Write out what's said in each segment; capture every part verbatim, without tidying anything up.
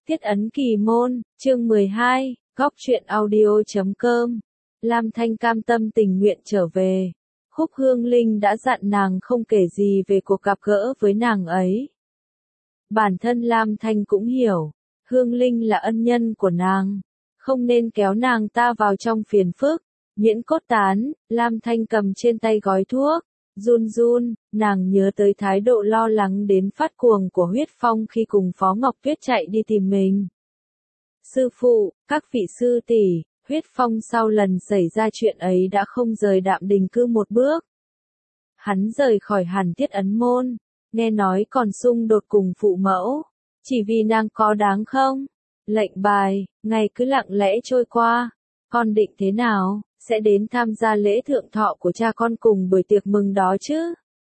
Tiết ấn kỳ môn, chương mười hai, góc truyện audio chấm com. Lam Thanh cam tâm tình nguyện trở về. Khúc Hương Linh đã dặn nàng không kể gì về cuộc gặp gỡ với nàng ấy. Bản thân Lam Thanh cũng hiểu, Hương Linh là ân nhân của nàng, không nên kéo nàng ta vào trong phiền phức. Miễn cốt tán, Lam Thanh cầm trên tay gói thuốc, run run, nàng nhớ tới thái độ lo lắng đến phát cuồng của Huyết Phong khi cùng Phó Ngọc Tuyết chạy đi tìm mình. Sư phụ, các vị sư tỷ, Huyết Phong sau lần xảy ra chuyện ấy đã không rời Đạm Đình Cư một bước. Hắn rời khỏi Hàn Tiết ấn môn, nghe nói còn xung đột cùng phụ mẫu, chỉ vì nàng có đáng không? Lệnh bài, ngày cứ lặng lẽ trôi qua, con định thế nào? Sẽ đến tham gia lễ thượng thọ của cha con cùng buổi tiệc mừng đó chứ?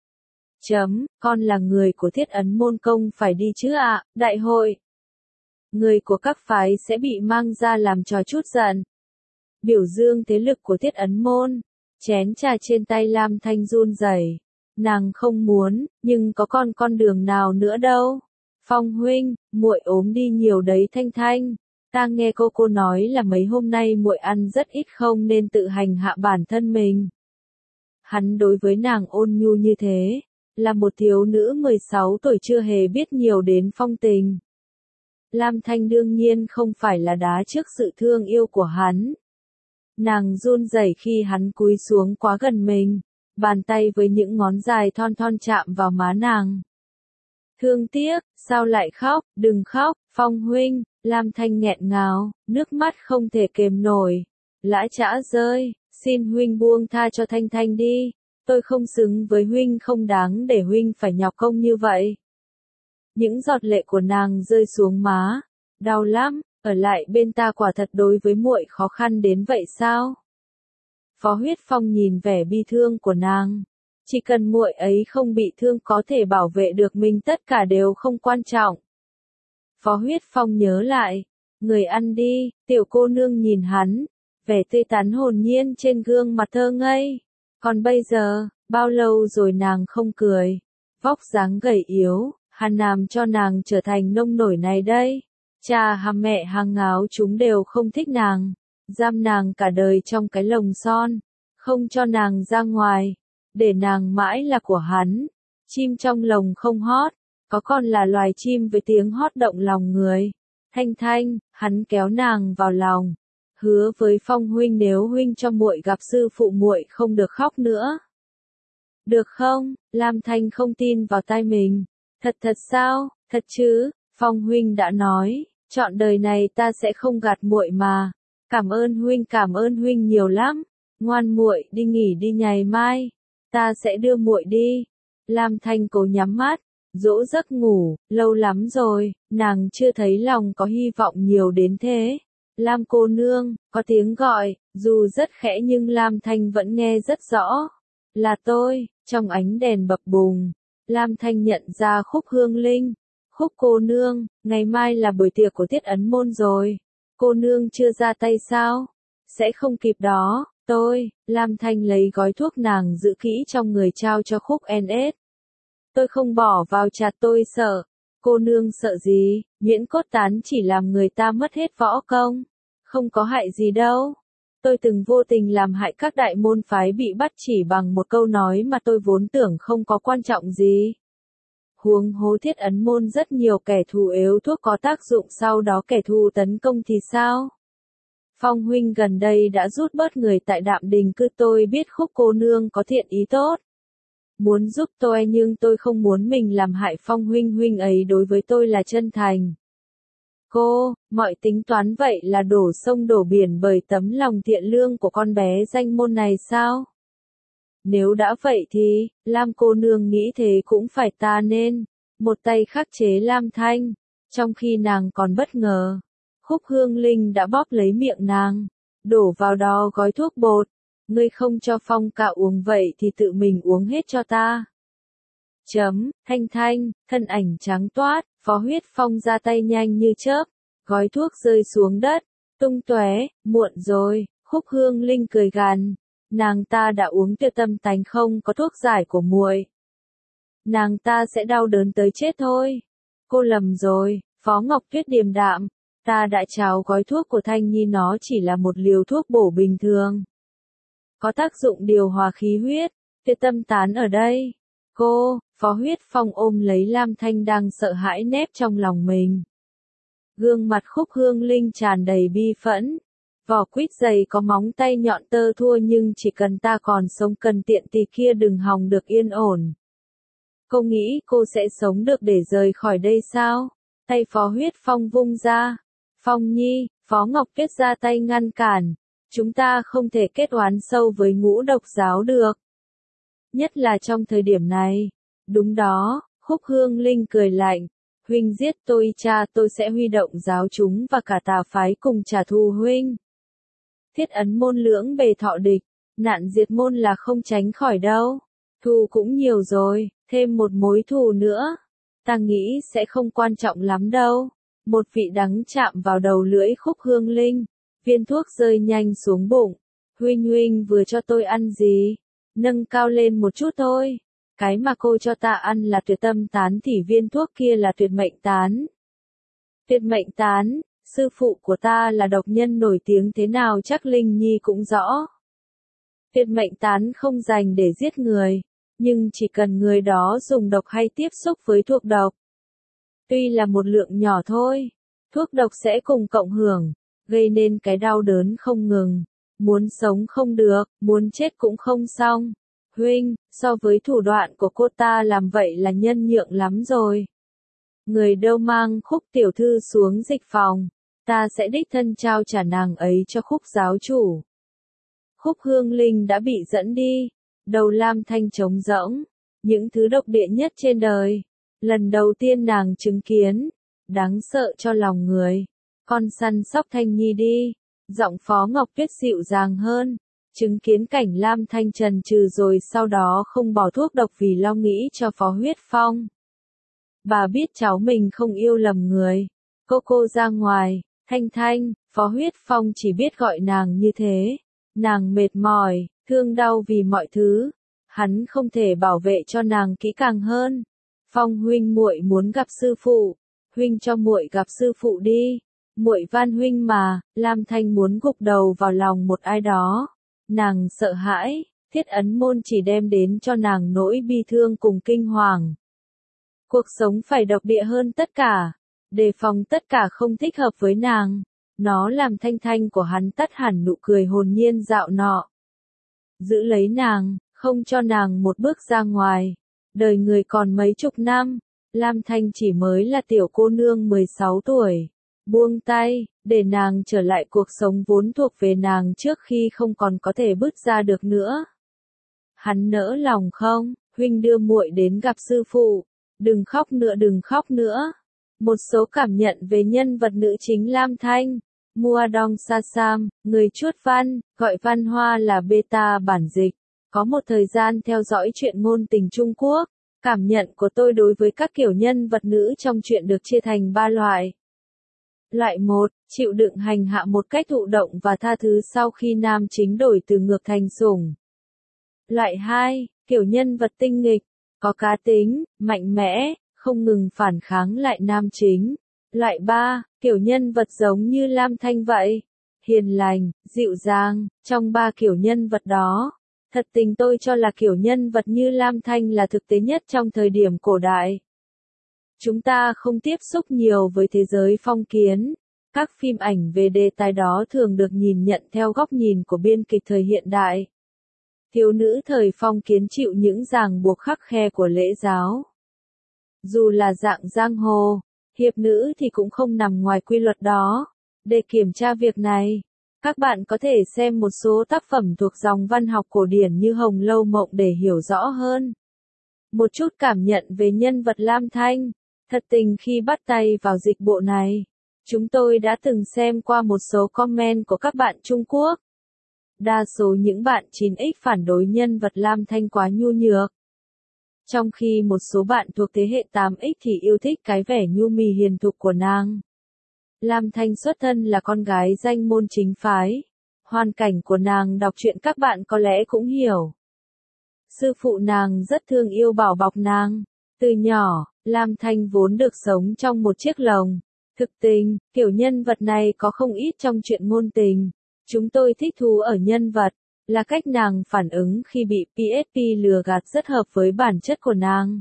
Chấm, con là người của Thiết ấn môn công phải đi chứ ạ, à, đại hội. Người của các phái sẽ bị mang ra làm trò chút giận. Biểu dương thế lực của Thiết ấn môn, chén trà trên tay Lam Thanh run rẩy. Nàng không muốn, nhưng có con con đường nào nữa đâu. Phong huynh, muội ốm đi nhiều đấy Thanh Thanh. Ta nghe cô cô nói là mấy hôm nay muội ăn rất ít không nên tự hành hạ bản thân mình. Hắn đối với nàng ôn nhu như thế, là một thiếu nữ mười sáu tuổi chưa hề biết nhiều đến phong tình. Lam Thanh đương nhiên không phải là đá trước sự thương yêu của hắn. Nàng run rẩy khi hắn cúi xuống quá gần mình, bàn tay với những ngón dài thon thon chạm vào má nàng. Thương tiếc, sao lại khóc, đừng khóc, Phong huynh. Lam Thanh nghẹn ngào, nước mắt không thể kềm nổi. Lã chã rơi, xin huynh buông tha cho Thanh Thanh đi. Tôi không xứng với huynh, không đáng để huynh phải nhọc công như vậy. Những giọt lệ của nàng rơi xuống má. Đau lắm, ở lại bên ta quả thật đối với muội khó khăn đến vậy sao? Phó Huyết Phong nhìn vẻ bi thương của nàng. Chỉ cần muội ấy không bị thương có thể bảo vệ được mình tất cả đều không quan trọng. Phó Huyết Phong nhớ lại, người ăn đi, tiểu cô nương nhìn hắn, vẻ tươi tắn hồn nhiên trên gương mặt thơ ngây. Còn bây giờ, bao lâu rồi nàng không cười, vóc dáng gầy yếu, hắn làm cho nàng trở thành nông nổi này đây. Cha hàng mẹ hàng ngáo chúng đều không thích nàng, giam nàng cả đời trong cái lồng son, không cho nàng ra ngoài, để nàng mãi là của hắn. Chim trong lồng không hót. Có còn là loài chim với tiếng hót động lòng người. Thanh Thanh, hắn kéo nàng vào lòng, hứa với Phong huynh nếu huynh cho muội gặp sư phụ muội không được khóc nữa. Được không? Lam Thanh không tin vào tai mình. Thật thật sao? Thật chứ? Phong huynh đã nói, trọn đời này ta sẽ không gạt muội mà. Cảm ơn huynh, cảm ơn huynh nhiều lắm. Ngoan muội, đi nghỉ đi, ngày mai ta sẽ đưa muội đi. Lam Thanh cố nhắm mắt, dỗ giấc ngủ. Lâu lắm rồi, nàng chưa thấy lòng có hy vọng nhiều đến thế. Lam cô nương, có tiếng gọi, dù rất khẽ nhưng Lam Thanh vẫn nghe rất rõ. Là tôi, trong ánh đèn bập bùng. Lam Thanh nhận ra Khúc Hương Linh. Khúc cô nương, ngày mai là buổi tiệc của Tiết ấn môn rồi. Cô nương chưa ra tay sao? Sẽ không kịp đó. Tôi, Lam Thanh lấy gói thuốc nàng giữ kỹ trong người trao cho Khúc en ét. Tôi không bỏ vào trà, tôi sợ. Cô nương sợ gì? Miễn cốt tán chỉ làm người ta mất hết võ công. Không có hại gì đâu. Tôi từng vô tình làm hại các đại môn phái bị bắt chỉ bằng một câu nói mà tôi vốn tưởng không có quan trọng gì. Huống hồ Thiết ấn môn rất nhiều kẻ thù yếu thuốc có tác dụng sau đó kẻ thù tấn công thì sao? Phong huynh gần đây đã rút bớt người tại Đạm Đình Cư, tôi biết Khúc cô nương có thiện ý tốt. Muốn giúp tôi nhưng tôi không muốn mình làm hại Phong huynh, huynh ấy đối với tôi là chân thành. Cô, mọi tính toán vậy là đổ sông đổ biển bởi tấm lòng thiện lương của con bé danh môn này sao? Nếu đã vậy thì, Lam cô nương nghĩ thế cũng phải ta nên, một tay khắc chế Lam Thanh, trong khi nàng còn bất ngờ. Khúc Hương Linh đã bóp lấy miệng nàng, đổ vào đó gói thuốc bột. Ngươi không cho Phong ca uống vậy thì tự mình uống hết cho ta. Chấm, Thanh Thanh, thân ảnh trắng toát, Phó Huyết Phong ra tay nhanh như chớp, gói thuốc rơi xuống đất, tung tóe, muộn rồi. Khúc Hương Linh cười gằn, nàng ta đã uống tuyệt tâm tánh không có thuốc giải của muội. Nàng ta sẽ đau đớn tới chết thôi. Cô lầm rồi. Phó Ngọc Tuyết điềm đạm, ta đã trao gói thuốc của Thanh Nhi, nó chỉ là một liều thuốc bổ bình thường. Có tác dụng điều hòa khí huyết, Tuyết tâm tán ở đây. Cô, Phó Huyết Phong ôm lấy Lam Thanh đang sợ hãi nép trong lòng mình. Gương mặt Khúc Hương Linh tràn đầy bi phẫn. Vỏ quýt dày có móng tay nhọn tơ thua, nhưng chỉ cần ta còn sống, cần tiện tỳ kia đừng hòng được yên ổn. Cô nghĩ cô sẽ sống được để rời khỏi đây sao? Tay Phó Huyết Phong vung ra. Phong Nhi, Phó Ngọc Tuyết ra tay ngăn cản. Chúng ta không thể kết oán sâu với Ngũ Độc giáo được. Nhất là trong thời điểm này. Đúng đó, Khúc Hương Linh cười lạnh. Huynh giết tôi, cha tôi sẽ huy động giáo chúng và cả tà phái cùng trả thù huynh. Thiết ấn môn lưỡng bề thọ địch, nạn diệt môn là không tránh khỏi đâu. Thù cũng nhiều rồi, thêm một mối thù nữa. Ta nghĩ sẽ không quan trọng lắm đâu. Một vị đắng chạm vào đầu lưỡi Khúc Hương Linh. Viên thuốc rơi nhanh xuống bụng. Huynh huynh vừa cho tôi ăn gì? Nâng cao lên một chút thôi. Cái mà cô cho ta ăn là tuyệt tâm tán thì viên thuốc kia là tuyệt mệnh tán. Tuyệt mệnh tán, sư phụ của ta là độc nhân nổi tiếng thế nào chắc Linh Nhi cũng rõ. Tuyệt mệnh tán không dành để giết người, nhưng chỉ cần người đó dùng độc hay tiếp xúc với thuốc độc. Tuy là một lượng nhỏ thôi, thuốc độc sẽ cùng cộng hưởng, gây nên cái đau đớn không ngừng. Muốn sống không được, muốn chết cũng không xong. Huynh, so với thủ đoạn của cô ta làm vậy là nhân nhượng lắm rồi. Người đâu mang Khúc tiểu thư xuống dịch phòng, ta sẽ đích thân trao trả nàng ấy cho Khúc giáo chủ. Khúc Hương Linh đã bị dẫn đi, đầu Lam Thanh trống rỗng, những thứ độc địa nhất trên đời. Lần đầu tiên nàng chứng kiến, đáng sợ cho lòng người. Con săn sóc Thanh Nhi đi, giọng Phó Ngọc Tuyết dịu dàng hơn. Chứng kiến cảnh Lam Thanh trần trừ rồi sau đó không bỏ thuốc độc vì lo nghĩ cho Phó Huyết Phong. Bà biết cháu mình không yêu lầm người. Cô cô ra ngoài, Thanh Thanh, Phó Huyết Phong chỉ biết gọi nàng như thế. Nàng mệt mỏi, thương đau vì mọi thứ. Hắn không thể bảo vệ cho nàng kỹ càng hơn. Phong huynh, muội muốn gặp sư phụ. Huynh cho muội gặp sư phụ đi. Muội van huynh mà. Lam Thanh muốn gục đầu vào lòng một ai đó. Nàng sợ hãi, thiết ấn môn chỉ đem đến cho nàng nỗi bi thương cùng kinh hoàng. Cuộc sống phải độc địa hơn tất cả, đề phòng tất cả không thích hợp với nàng. Nó làm Thanh Thanh của hắn tắt hẳn nụ cười hồn nhiên dạo nọ. Giữ lấy nàng, không cho nàng một bước ra ngoài. Đời người còn mấy chục năm, Lam Thanh chỉ mới là tiểu cô nương mười sáu tuổi. Buông tay, để nàng trở lại cuộc sống vốn thuộc về nàng trước khi không còn có thể bứt ra được nữa. Hắn nỡ lòng không? Huynh đưa muội đến gặp sư phụ. Đừng khóc nữa, đừng khóc nữa. Một số cảm nhận về nhân vật nữ chính Lam Thanh. Muadong Sasam, người chuốt văn, gọi văn hoa là beta bản dịch. Có một thời gian theo dõi truyện ngôn tình Trung Quốc. Cảm nhận của tôi đối với các kiểu nhân vật nữ trong truyện được chia thành ba loại. Loại một, chịu đựng hành hạ một cách thụ động và tha thứ sau khi nam chính đổi từ ngược thành sủng. Loại hai, kiểu nhân vật tinh nghịch, có cá tính, mạnh mẽ, không ngừng phản kháng lại nam chính. Loại ba, kiểu nhân vật giống như Lam Thanh vậy, hiền lành, dịu dàng. Trong ba kiểu nhân vật đó, thật tình tôi cho là kiểu nhân vật như Lam Thanh là thực tế nhất trong thời điểm cổ đại. Chúng ta không tiếp xúc nhiều với thế giới phong kiến. Các phim ảnh về đề tài đó thường được nhìn nhận theo góc nhìn của biên kịch thời hiện đại. Thiếu nữ thời phong kiến chịu những ràng buộc khắt khe của lễ giáo. Dù là dạng giang hồ, hiệp nữ thì cũng không nằm ngoài quy luật đó. Để kiểm tra việc này, các bạn có thể xem một số tác phẩm thuộc dòng văn học cổ điển như Hồng Lâu Mộng để hiểu rõ hơn. Một chút cảm nhận về nhân vật Lam Thanh. Thật tình khi bắt tay vào dịch bộ này, chúng tôi đã từng xem qua một số comment của các bạn Trung Quốc. Đa số những bạn chín x phản đối nhân vật Lam Thanh quá nhu nhược. Trong khi một số bạn thuộc thế hệ tám x thì yêu thích cái vẻ nhu mì hiền thục của nàng. Lam Thanh xuất thân là con gái danh môn chính phái. Hoàn cảnh của nàng đọc truyện các bạn có lẽ cũng hiểu. Sư phụ nàng rất thương yêu bảo bọc nàng. Từ nhỏ, Lam Thanh vốn được sống trong một chiếc lồng. Thực tình, kiểu nhân vật này có không ít trong truyện ngôn tình. Chúng tôi thích thú ở nhân vật, là cách nàng phản ứng khi bị pê ét pê lừa gạt rất hợp với bản chất của nàng.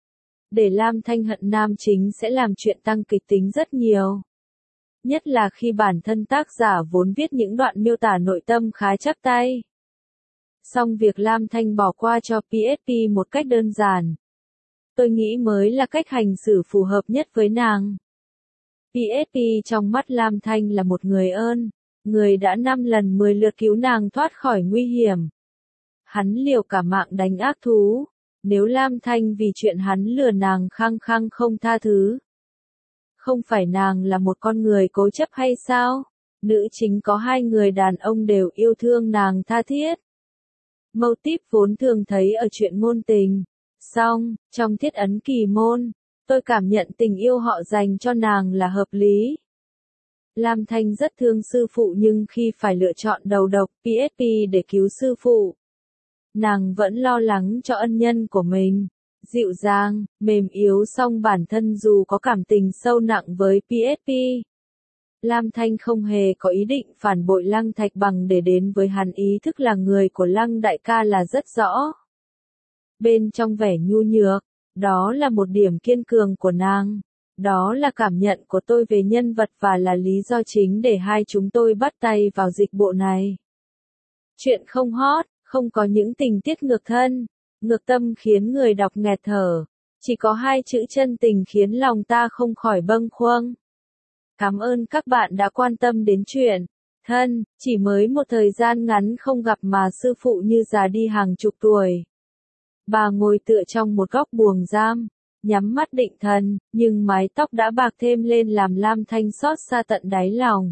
Để Lam Thanh hận nam chính sẽ làm chuyện tăng kịch tính rất nhiều. Nhất là khi bản thân tác giả vốn viết những đoạn miêu tả nội tâm khá chắc tay. Song việc Lam Thanh bỏ qua cho pê ét pê một cách đơn giản, tôi nghĩ mới là cách hành xử phù hợp nhất với nàng. pê ét pê trong mắt Lam Thanh là một người ơn, người đã năm lần mười lượt cứu nàng thoát khỏi nguy hiểm. Hắn liều cả mạng đánh ác thú, nếu Lam Thanh vì chuyện hắn lừa nàng khăng khăng không tha thứ. Không phải nàng là một con người cố chấp hay sao? Nữ chính có hai người đàn ông đều yêu thương nàng tha thiết. Mâu típ vốn thường thấy ở chuyện ngôn tình. Song, trong Thiết Ấn Kỳ Môn, tôi cảm nhận tình yêu họ dành cho nàng là hợp lý. Lam Thanh rất thương sư phụ nhưng khi phải lựa chọn đầu độc pê ét pê để cứu sư phụ, nàng vẫn lo lắng cho ân nhân của mình. Dịu dàng, mềm yếu song bản thân dù có cảm tình sâu nặng với pê ét pê. Lam Thanh không hề có ý định phản bội Lăng Thạch Bằng để đến với hắn, ý thức là người của Lăng đại ca là rất rõ. Bên trong vẻ nhu nhược, đó là một điểm kiên cường của nàng. Đó là cảm nhận của tôi về nhân vật và là lý do chính để hai chúng tôi bắt tay vào dịch bộ này. Chuyện không hot, không có những tình tiết ngược thân, ngược tâm khiến người đọc nghẹt thở. Chỉ có hai chữ chân tình khiến lòng ta không khỏi bâng khuâng. Cảm ơn các bạn đã quan tâm đến chuyện. Thân, chỉ mới một thời gian ngắn không gặp mà sư phụ như già đi hàng chục tuổi. Bà ngồi tựa trong một góc buồng giam, nhắm mắt định thần, nhưng mái tóc đã bạc thêm lên làm Lam Thanh xót xa tận đáy lòng.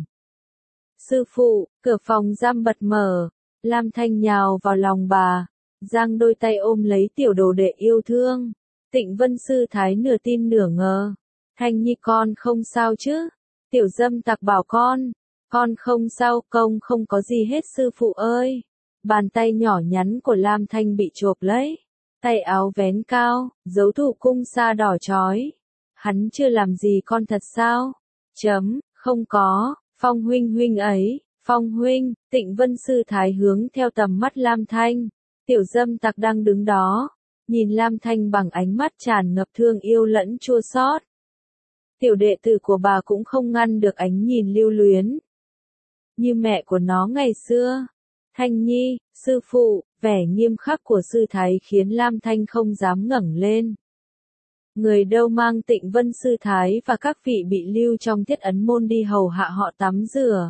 Sư phụ, cửa phòng giam bật mở, Lam Thanh nhào vào lòng bà, giang đôi tay ôm lấy tiểu đồ đệ yêu thương. Tịnh Vân sư thái nửa tin nửa ngờ. Thanh Nhi con không sao chứ? Tiểu dâm tặc bảo con, con không sao, công không có gì hết sư phụ ơi. Bàn tay nhỏ nhắn của Lam Thanh bị chộp lấy. Tay áo vén cao, dấu thủ cung sa đỏ chói. Hắn chưa làm gì con thật sao? Chấm, không có, Phong huynh huynh ấy, Phong huynh. Tịnh Vân sư thái hướng theo tầm mắt Lam Thanh. Tiểu dâm tặc đang đứng đó, nhìn Lam Thanh bằng ánh mắt tràn ngập thương yêu lẫn chua xót. Tiểu đệ tử của bà cũng không ngăn được ánh nhìn lưu luyến. Như mẹ của nó ngày xưa. Thanh Nhi, sư phụ, vẻ nghiêm khắc của sư thái khiến Lam Thanh không dám ngẩng lên. Người đâu mang Tịnh Vân sư thái và các vị bị lưu trong Thiết Ấn môn đi hầu hạ họ tắm rửa,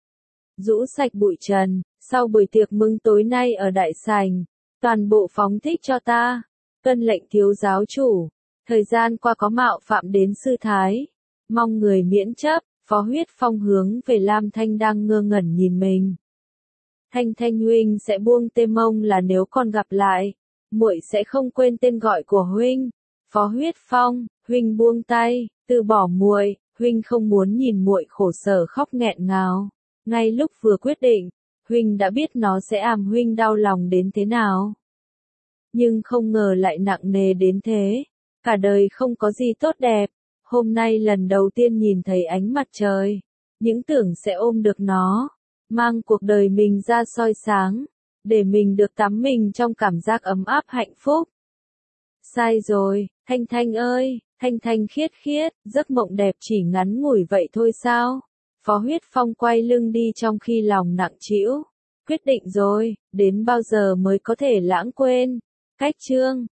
rũ sạch bụi trần. Sau buổi tiệc mừng tối nay ở đại sảnh, toàn bộ phóng thích cho ta. Tuân lệnh thiếu giáo chủ. Thời gian qua có mạo phạm đến sư thái, mong người miễn chấp. Phó Huyết Phong hướng về Lam Thanh đang ngơ ngẩn nhìn mình. Thanh Thanh huynh sẽ buông tê mông là nếu còn gặp lại, muội sẽ không quên tên gọi của huynh. Phó Huyết Phong, huynh buông tay, từ bỏ muội, huynh không muốn nhìn muội khổ sở khóc nghẹn ngào. Ngay lúc vừa quyết định, huynh đã biết nó sẽ làm huynh đau lòng đến thế nào. Nhưng không ngờ lại nặng nề đến thế. Cả đời không có gì tốt đẹp. Hôm nay lần đầu tiên nhìn thấy ánh mặt trời, những tưởng sẽ ôm được nó, mang cuộc đời mình ra soi sáng, để mình được tắm mình trong cảm giác ấm áp hạnh phúc. Sai rồi, Thanh Thanh ơi, Thanh Thanh khiết khiết, giấc mộng đẹp chỉ ngắn ngủi vậy thôi sao? Phó Huyết Phong quay lưng đi trong khi lòng nặng trĩu. Quyết định rồi, đến bao giờ mới có thể lãng quên? Cách chương